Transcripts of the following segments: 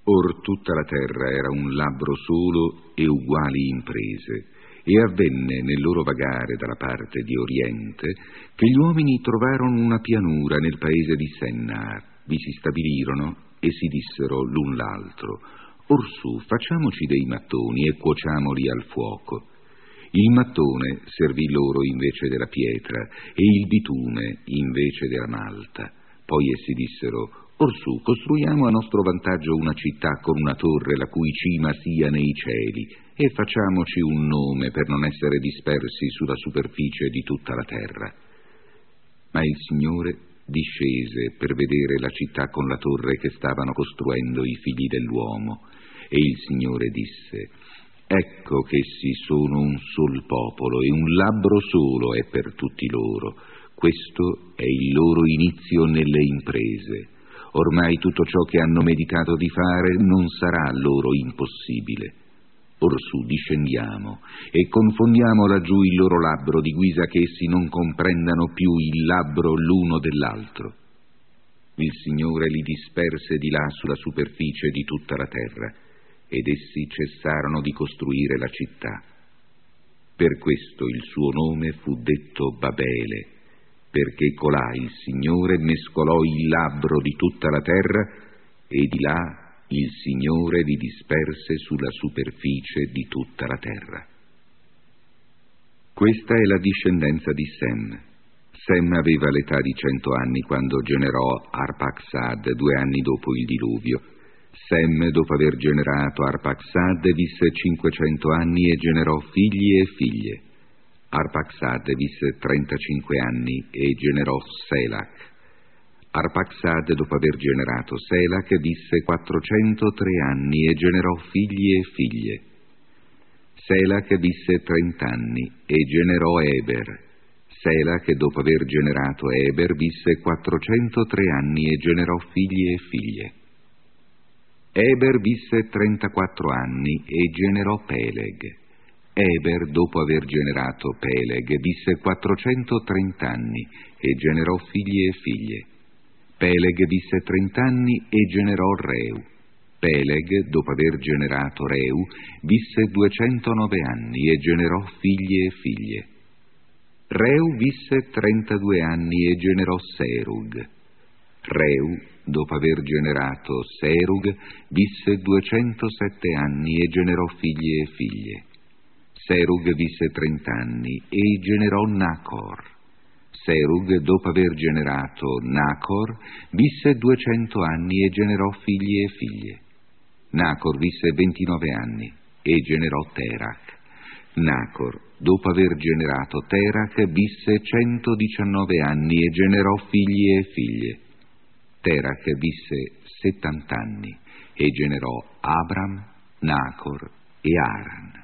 Or tutta la terra era un labbro solo e uguali imprese, e avvenne nel loro vagare dalla parte di oriente che gli uomini trovarono una pianura nel paese di Sennaar, vi si stabilirono e si dissero l'un l'altro: orsù, facciamoci dei mattoni e cuociamoli al fuoco. Il mattone servì loro invece della pietra e il bitume invece della malta. Poi essi dissero: orsù, costruiamo a nostro vantaggio una città con una torre la cui cima sia nei cieli, e facciamoci un nome per non essere dispersi sulla superficie di tutta la terra. Ma il Signore discese per vedere la città con la torre che stavano costruendo i figli dell'uomo, e il Signore disse: ecco che essi sono un sol popolo e un labbro solo è per tutti loro. Questo è il loro inizio nelle imprese. Ormai tutto ciò che hanno meditato di fare non sarà loro impossibile. Orsù, discendiamo e confondiamo laggiù il loro labbro, di guisa che essi non comprendano più il labbro l'uno dell'altro. Il Signore li disperse di là sulla superficie di tutta la terra, ed essi cessarono di costruire la città. Per questo il suo nome fu detto Babele, perché colà il Signore mescolò il labbro di tutta la terra, e di là il Signore li disperse sulla superficie di tutta la terra. Questa è la discendenza di Sem. Sem aveva l'età di 100 anni quando generò Arpaxad 2 anni dopo il diluvio. Sem, dopo aver generato Arpaxad, visse 500 anni e generò figli e figlie. Arpaxad visse 35 anni e generò Selach. Arpaxad, dopo aver generato Selach, visse 403 anni e generò figli e figlie. Selach visse 30 anni e generò Eber. Selach, dopo aver generato Eber, visse 403 anni e generò figli e figlie. Eber visse 34 anni e generò Peleg. Eber, dopo aver generato Peleg, visse 430 anni e generò figli e figlie. Peleg visse 30 anni e generò Reu. Peleg, dopo aver generato Reu, visse 209 anni e generò figli e figlie. Reu visse 32 anni e generò Serug. Reu, dopo aver generato Serug, visse 207 anni e generò figli e figlie. Serug visse 30 anni e generò Nacor. Serug, dopo aver generato Nacor, visse 200 anni e generò figli e figlie. Nacor visse 29 anni e generò Terach. Nacor, dopo aver generato Terach, visse 119 anni e generò figli e figlie. Terach visse 70 anni e generò Abram, Nacor e Aran.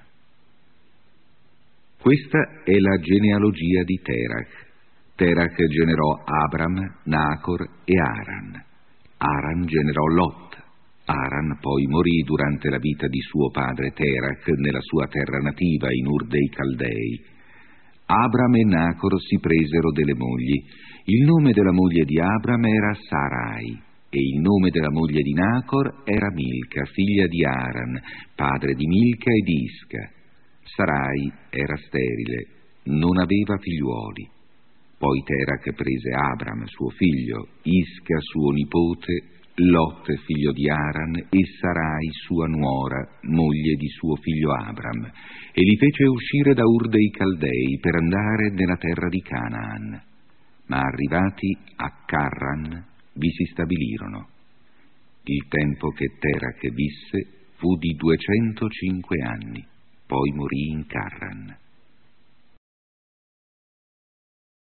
Questa è la genealogia di Terach. Terach generò Abram, Nacor e Aran. Aran generò Lot. Aran poi morì durante la vita di suo padre Terach nella sua terra nativa, in Ur dei Caldei. Abram e Nacor si presero delle mogli. Il nome della moglie di Abram era Sarai e il nome della moglie di Nacor era Milca, figlia di Aran, padre di Milca e di Isca. Sarai era sterile, non aveva figliuoli. Poi Terach prese Abram, suo figlio, Isca, suo nipote, Lot, figlio di Aran, e Sarai, sua nuora, moglie di suo figlio Abram, e li fece uscire da Ur dei Caldei per andare nella terra di Canaan. Ma arrivati a Carran vi si stabilirono. Il tempo che Terach visse fu di 205 anni, poi morì in Carran.